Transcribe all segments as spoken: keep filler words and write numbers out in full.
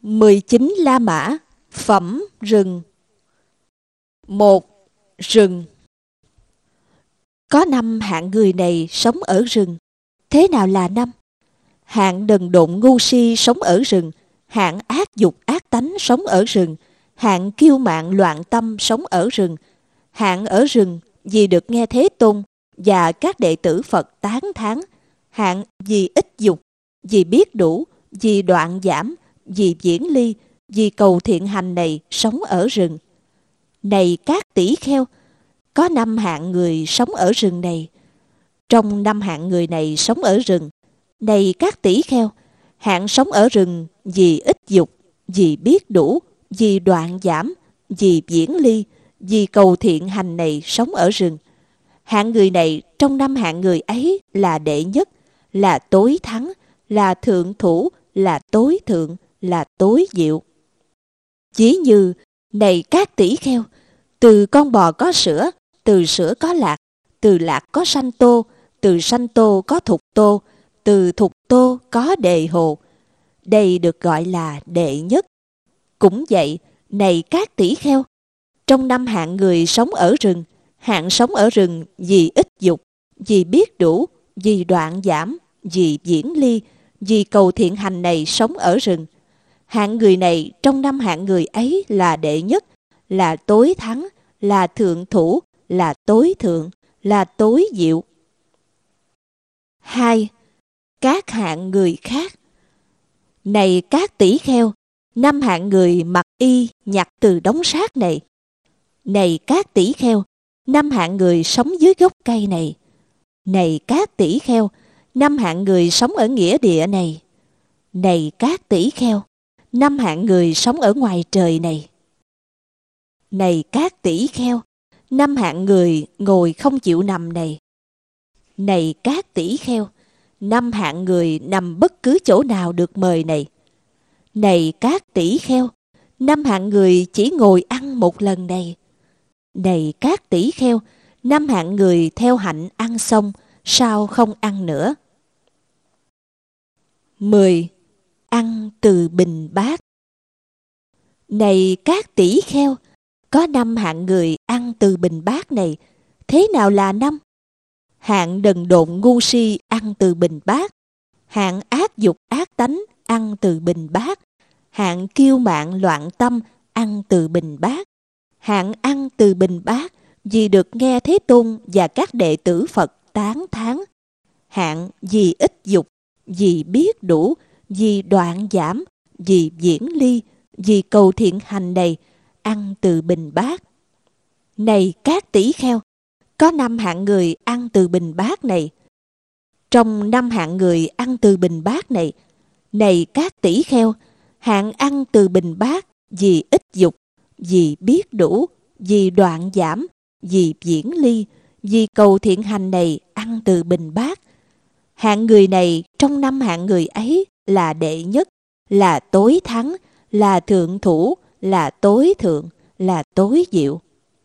mười chín La Mã, phẩm rừng. Một. Rừng. Có năm hạng người này sống ở rừng. Thế nào là năm? Hạng đần độn ngu si sống ở rừng, hạng ác dục ác tánh sống ở rừng, hạng kiêu mạn loạn tâm sống ở rừng, hạng ở rừng vì được nghe Thế Tôn và các đệ tử Phật tán thán, hạng vì ít dục, vì biết đủ, vì đoạn giảm, vì viễn ly, vì cầu thiện hành này sống ở rừng. Này các tỷ kheo, có năm hạng người sống ở rừng này. Trong năm hạng người này sống ở rừng, này các tỷ kheo, hạng sống ở rừng vì ít dục, vì biết đủ, vì đoạn giảm, vì viễn ly, vì cầu thiện hành này sống ở rừng. Hạng người này trong năm hạng người ấy là đệ nhất, là tối thắng, là thượng thủ, là tối thượng, là tối diệu. Ví như, này các tỷ kheo, từ con bò có sữa, từ sữa có lạc, từ lạc có sanh tô, từ sanh tô có thục tô, từ thục tô có đề hồ. Đây được gọi là đệ nhất. Cũng vậy, này các tỷ kheo, trong năm hạng người sống ở rừng, hạng sống ở rừng vì ít dục, vì biết đủ, vì đoạn giảm, vì viễn ly, vì cầu thiện hành này sống ở rừng. Hạng người này trong năm hạng người ấy là đệ nhất, là tối thắng, là thượng thủ, là tối thượng, là tối diệu. Hai. Các hạng người khác. Này các tỷ kheo, năm hạng người mặc y nhặt từ đống rác này. Này các tỷ kheo, năm hạng người sống dưới gốc cây này. Này các tỷ kheo, năm hạng người sống ở nghĩa địa này. Này các tỷ kheo, năm hạng người sống ở ngoài trời này. Này các tỷ kheo, năm hạng người ngồi không chịu nằm này. Này các tỷ kheo, năm hạng người nằm bất cứ chỗ nào được mời này. Này các tỷ kheo, năm hạng người chỉ ngồi ăn một lần này. Này các tỷ kheo, năm hạng người theo hạnh ăn xong, sao không ăn nữa. Mười. Ăn từ bình bát. Này các tỷ kheo, có năm hạng người ăn từ bình bát này. Thế nào là năm? Hạng đần độn ngu si ăn từ bình bát, hạng ác dục ác tánh ăn từ bình bát, hạng kiêu mạn loạn tâm ăn từ bình bát, hạng ăn từ bình bát vì được nghe Thế Tôn và các đệ tử Phật tán thán, hạng vì ít dục, vì biết đủ, vì đoạn giảm, vì viễn ly, vì cầu thiện hành này ăn từ bình bát. Này các tỷ kheo, có năm hạng người ăn từ bình bát này. Trong năm hạng người ăn từ bình bát này, này các tỷ kheo, hạng ăn từ bình bát vì ít dục, vì biết đủ, vì đoạn giảm, vì viễn ly, vì cầu thiện hành này ăn từ bình bát. Hạng người này trong năm hạng người ấy là đệ nhất, là tối thắng, là thượng thủ, là tối thượng, là tối diệu.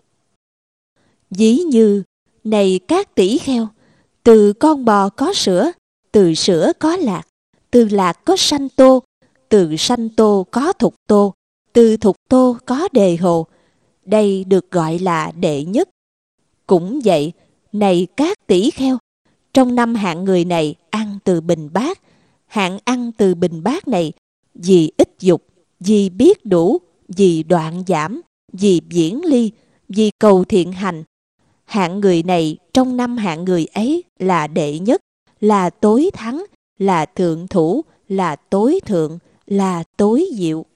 Ví như, này các tỷ kheo, từ con bò có sữa, từ sữa có lạc, từ lạc có sanh tô, từ sanh tô có thục tô, từ thục tô có đề hồ. Đây được gọi là đệ nhất. Cũng vậy, này các tỷ kheo, trong năm hạng người này ăn từ bình bát, hạng ăn từ bình bát này vì ít dục, vì biết đủ, vì đoạn giảm, vì viễn ly, vì cầu thiện hành. Hạng người này trong năm hạng người ấy là đệ nhất, là tối thắng, là thượng thủ, là tối thượng, là tối diệu.